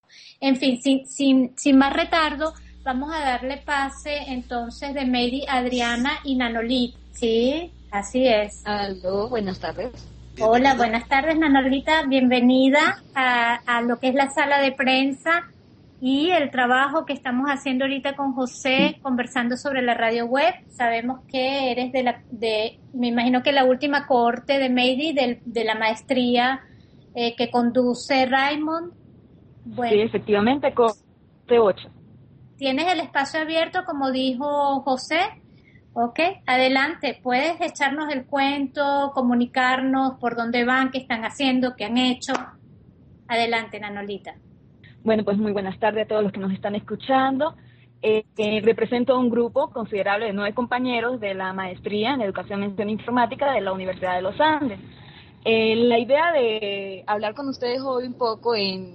En fin, sin más retardo, vamos a darle pase entonces de Mary, Adriana y Nanolita. Sí, así es. Aló, buenas tardes. Hola, Bienvenido. buenas tardes, Nanolita. Bienvenida a lo que es la sala de prensa y el trabajo que estamos haciendo ahorita con José, conversando sobre la radio web. Sabemos que eres me imagino que la última cohorte de Mary de la maestría que conduce Raymond. Sí, Bueno, efectivamente, cohorte 8. tienes el espacio abierto, como dijo José. Ok, adelante, puedes echarnos el cuento, comunicarnos por dónde van, qué están haciendo, qué han hecho. Adelante, Nanolita. Bueno, pues muy buenas tardes a todos los que nos están escuchando. Represento un grupo considerable de 9 compañeros de la maestría en Educación, Mención e Informática de la Universidad de los Andes. La idea de hablar con ustedes hoy un poco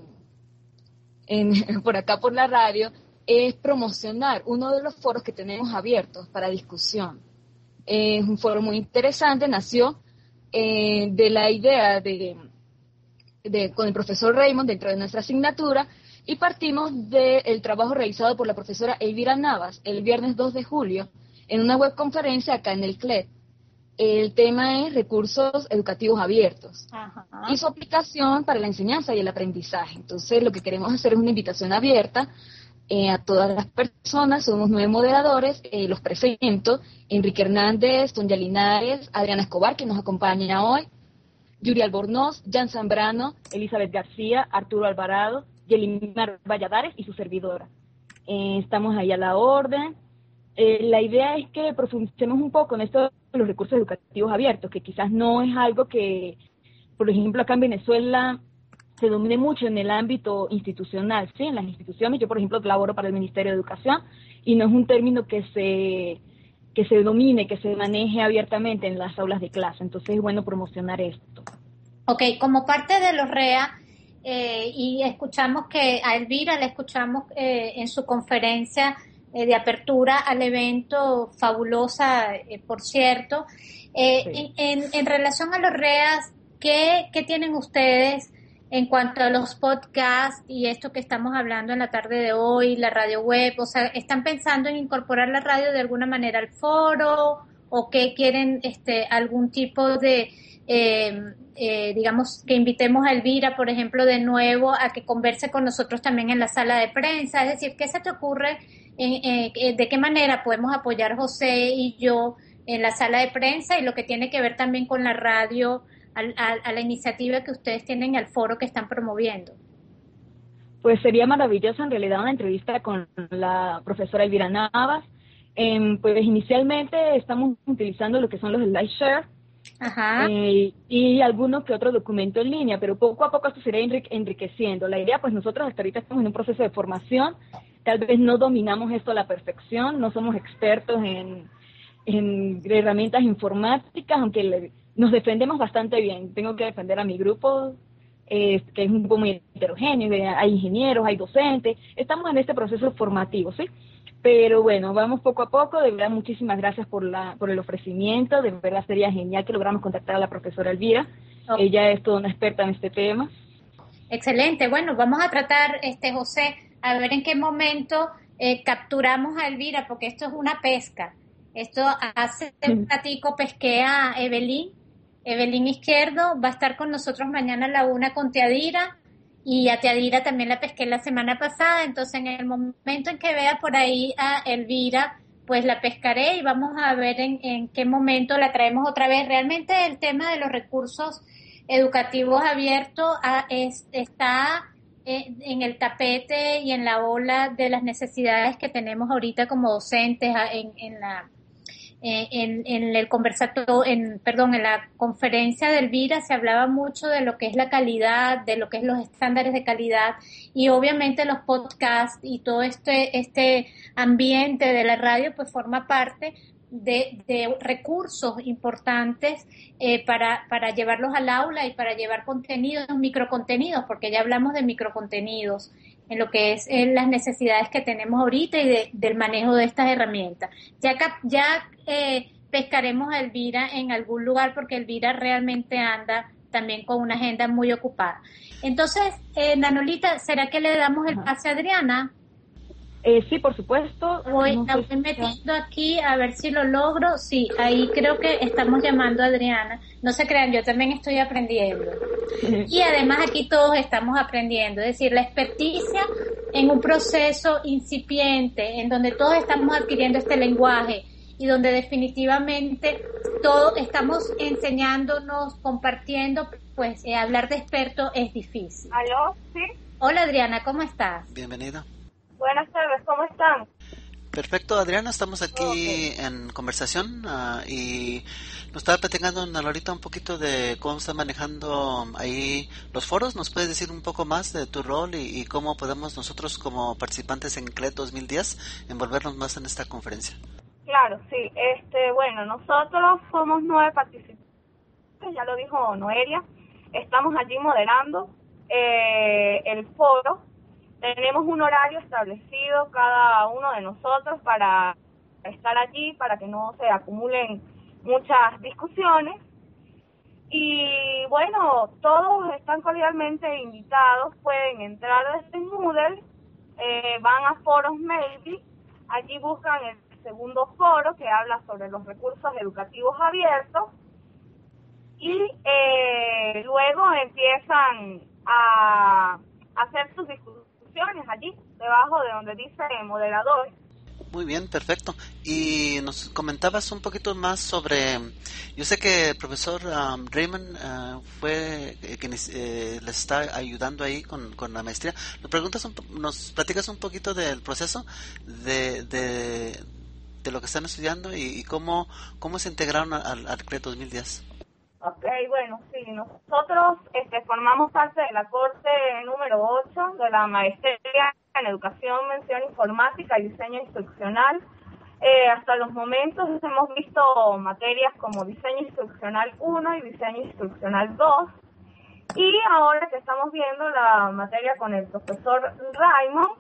por acá por la radio es promocionar uno de los foros que tenemos abiertos para discusión. Es un foro muy interesante, nació de la idea con el profesor Raymond dentro de nuestra asignatura, y partimos del trabajo realizado por la profesora Elvira Navas el viernes 2 de julio en una webconferencia acá en el CLED. El tema es recursos educativos abiertos. Ajá. Y su aplicación para la enseñanza y el aprendizaje. Entonces, lo que queremos hacer es una invitación abierta a todas las personas. Somos 9 moderadores, los presento: Enrique Hernández, Sonia Linares, Adriana Escobar, que nos acompaña hoy, Yuri Albornoz, Jan Zambrano, Elizabeth García, Arturo Alvarado, Yelimar Valladares y su servidora. Estamos ahí a la orden. La idea es que profundicemos un poco en esto de los recursos educativos abiertos, que quizás no es algo que, por ejemplo, acá en Venezuela se domine mucho en el ámbito institucional, ¿sí? En las instituciones. Yo, por ejemplo, laboro para el Ministerio de Educación y no es un término que se domine, que se maneje abiertamente en las aulas de clase. Entonces es bueno promocionar esto. Ok, como parte de los REA, y escuchamos que a Elvira la escuchamos en su conferencia de apertura al evento, fabulosa, por cierto. Sí. En relación a los REAs, ¿qué tienen ustedes en cuanto a los podcasts y esto que estamos hablando en la tarde de hoy, la radio web? O sea, ¿están pensando en incorporar la radio de alguna manera al foro o qué quieren, algún tipo de digamos, que invitemos a Elvira, por ejemplo, de nuevo a que converse con nosotros también en la sala de prensa? Es decir, ¿qué se te ocurre? ¿De qué manera podemos apoyar José y yo en la sala de prensa y lo que tiene que ver también con la radio, a la iniciativa que ustedes tienen, al foro que están promoviendo? Pues sería maravilloso en realidad una entrevista con la profesora Elvira Navas. Pues inicialmente estamos utilizando lo que son los slideshare, Ajá. y alguno que otro documento en línea, pero poco a poco esto se irá enriqueciendo. La idea, pues nosotros hasta ahorita estamos en un proceso de formación, tal vez no dominamos esto a la perfección, no somos expertos en herramientas informáticas, aunque nos defendemos bastante bien. Tengo que defender a mi grupo, que es un grupo muy heterogéneo, hay ingenieros, hay docentes, estamos en este proceso formativo, ¿sí? Pero bueno, vamos poco a poco. De verdad, muchísimas gracias por el ofrecimiento. De verdad sería genial que logramos contactar a la profesora Elvira. Okay. Ella es toda una experta en este tema. Excelente. Bueno, vamos a tratar, José, a ver en qué momento capturamos a Elvira, porque esto es una pesca. Esto hace un ratico pesqué a Evelyn Izquierdo, va a estar con nosotros mañana a la 1 con Teadira, y a Teadira también la pesqué la semana pasada. Entonces en el momento en que vea por ahí a Elvira, pues la pescaré y vamos a ver en qué momento la traemos otra vez. Realmente el tema de los recursos educativos abiertos está en el tapete y en la ola de las necesidades que tenemos ahorita como docentes en el conversatorio, en la conferencia de Elvira se hablaba mucho de lo que es la calidad, de lo que es los estándares de calidad, y obviamente los podcasts y todo este ambiente de la radio pues forma parte de recursos importantes para llevarlos al aula y para llevar contenidos, microcontenidos, porque ya hablamos de microcontenidos en lo que es las necesidades que tenemos ahorita y del manejo de estas herramientas. Ya pescaremos a Elvira en algún lugar, porque Elvira realmente anda también con una agenda muy ocupada. Entonces, Nanolita, ¿será que le damos el pase a Adriana? Sí, por supuesto. La voy metiendo aquí a ver si lo logro. Sí, ahí creo que estamos llamando a Adriana. No se crean, yo también estoy aprendiendo. Y además aquí todos estamos aprendiendo. Es decir, la experticia en un proceso incipiente, en donde todos estamos adquiriendo este lenguaje y donde definitivamente todos estamos enseñándonos, compartiendo, pues hablar de experto es difícil. ¿Aló? ¿Sí? Hola Adriana, ¿cómo estás? Bienvenida. Buenas tardes, ¿cómo están? Perfecto, Adriana, estamos aquí en conversación y nos estaba platicando ahorita un poquito de cómo está manejando ahí los foros. ¿Nos puedes decir un poco más de tu rol y cómo podemos nosotros como participantes en CLED 2010 envolvernos más en esta conferencia? Claro, sí. Bueno, nosotros somos 9 participantes, ya lo dijo Noelia. Estamos allí moderando el foro. Tenemos un horario establecido cada uno de nosotros para estar allí, para que no se acumulen muchas discusiones. Y bueno, todos están cordialmente invitados, pueden entrar desde Moodle, van a foros Maybe, allí buscan el segundo foro que habla sobre los recursos educativos abiertos y luego empiezan a hacer sus discusiones allí, debajo de donde dice moderador. Muy bien, perfecto. Y nos comentabas un poquito más sobre, yo sé que el profesor Raymond fue quien les está ayudando ahí con la maestría. Nos platicas un poquito del proceso de lo que están estudiando y cómo se integraron al CLED 2010. Ok, bueno, sí, nosotros formamos parte de la corte número 8 de la maestría en Educación, Mención Informática y Diseño Instruccional. Hasta los momentos hemos visto materias como Diseño Instruccional 1 y Diseño Instruccional 2. Y ahora que estamos viendo la materia con el profesor Raymond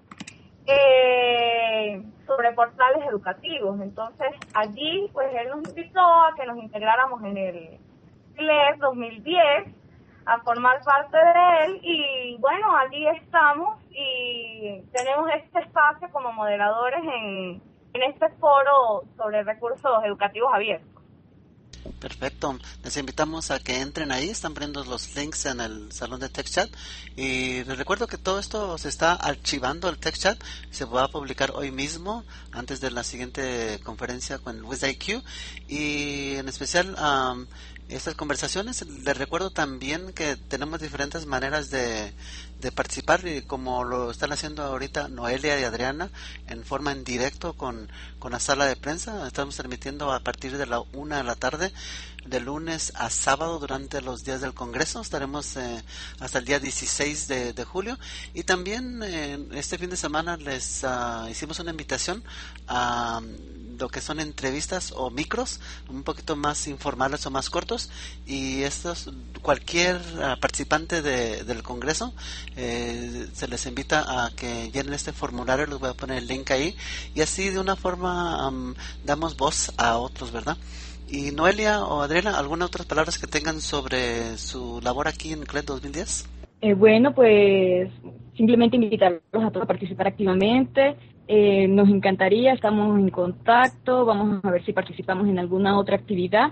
sobre portales educativos. Entonces, allí, pues él nos invitó a que nos integráramos en el CLED 2010 a formar parte de él y bueno, allí estamos y tenemos este espacio como moderadores en este foro sobre recursos educativos abiertos. Perfecto, les invitamos a que entren ahí, están poniendo los links en el salón de TechChat y les recuerdo que todo esto se está archivando el TechChat, se va a publicar hoy mismo antes de la siguiente conferencia con WizIQ y en especial estas conversaciones. Les recuerdo también que tenemos diferentes maneras de participar, y como lo están haciendo ahorita Noelia y Adriana en forma en directo con la sala de prensa. Estamos transmitiendo a partir de la 1 de la tarde de lunes a sábado durante los días del Congreso. Estaremos hasta el día 16 de julio y también este fin de semana les hicimos una invitación a lo que son entrevistas o micros un poquito más informales o más cortos y estos cualquier participante del Congreso se les invita a que llenen este formulario, les voy a poner el link ahí y así de una forma damos voz a otros, ¿verdad? Y Noelia o Adriana, ¿algunas otras palabras que tengan sobre su labor aquí en CLED 2010? Bueno, pues simplemente invitarlos a todos a participar activamente. Nos encantaría, estamos en contacto, vamos a ver si participamos en alguna otra actividad.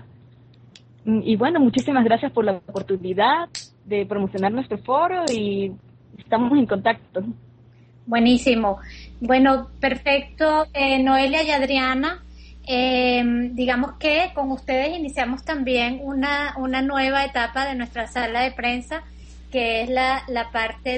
Y bueno, muchísimas gracias por la oportunidad de promocionar nuestro foro y estamos en contacto. Buenísimo. Bueno, perfecto. Noelia y Adriana, digamos que con ustedes iniciamos también una nueva etapa de nuestra sala de prensa, que es la parte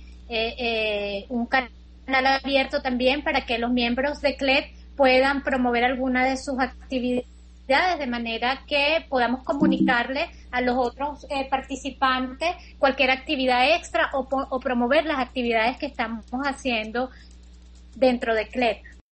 de un canal abierto también para que los miembros de CLED puedan promover alguna de sus actividades de manera que podamos comunicarle a los otros participantes cualquier actividad extra o promover las actividades que estamos haciendo dentro de CLED.